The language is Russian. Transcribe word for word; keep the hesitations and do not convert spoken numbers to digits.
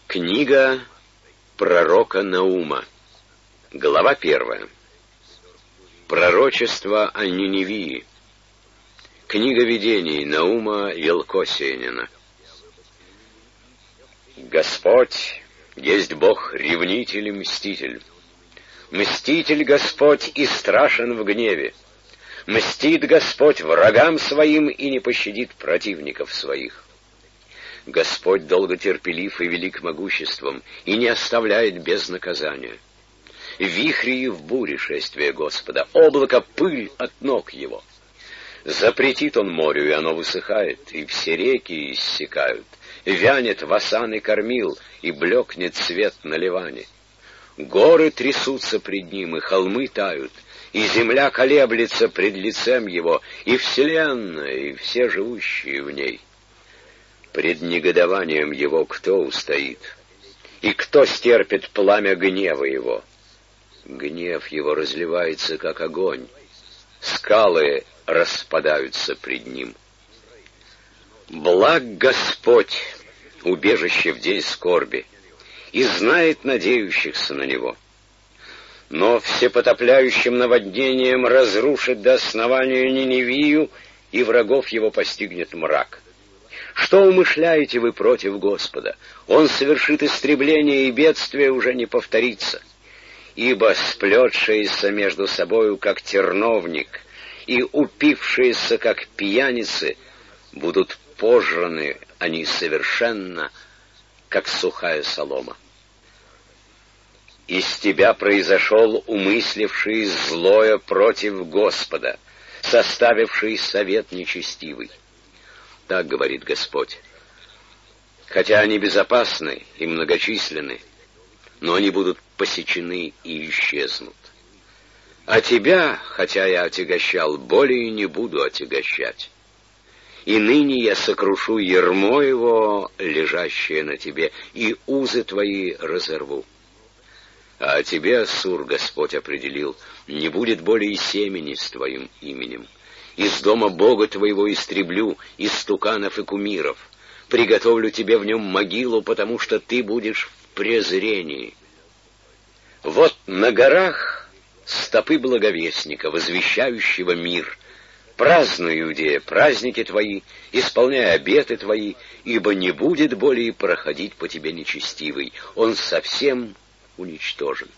Книга пророка Наума. Глава первая. Пророчество о Ниневии. Книга видений Наума Велкосиянина. Господь есть Бог ревнитель и мститель. Мститель Господь и страшен в гневе. Мстит Господь врагам своим и не пощадит противников своих. Господь долготерпелив и велик могуществом, и не оставляет без наказания. Вихри и в буре шествие Господа, облако пыль от ног его. Запретит он морю, и оно высыхает, и все реки иссякают. Вянет васан и кормил, и блекнет свет на Ливане. Горы трясутся пред ним, и холмы тают, и земля колеблется пред лицем его, и вселенная, и все живущие в ней. Пред негодованием его кто устоит? И кто стерпит пламя гнева его? Гнев его разливается, как огонь. Скалы распадаются пред ним. Благ Господь, убежище в день скорби, и знает надеющихся на него. Но всепотопляющим наводнением разрушит до основания Ниневию, и врагов его постигнет мрак. Что умышляете вы против Господа? Он совершит истребление, и бедствие уже не повторится. Ибо сплетшиеся между собою, как терновник, и упившиеся, как пьяницы, будут пожраны они совершенно, как сухая солома. Из тебя произошел умысливший злое против Господа, составивший совет нечестивый. Так говорит Господь. Хотя они безопасны и многочисленны, но они будут посечены и исчезнут. А тебя, хотя я отягощал, более не буду отягощать. И ныне я сокрушу ярмо его, лежащее на тебе, и узы твои разорву. А о тебе, Ассур, Господь определил, не будет более семени с твоим именем. Из дома Бога твоего истреблю истуканов и кумиров. Приготовлю тебе в нем могилу, потому что ты будешь в презрении. Вот на горах стопы благовестника, возвещающего мир. Празднуй, Иудея, праздники твои, исполняй обеты твои, ибо не будет более проходить по тебе нечестивый. Он совсем уничтожен.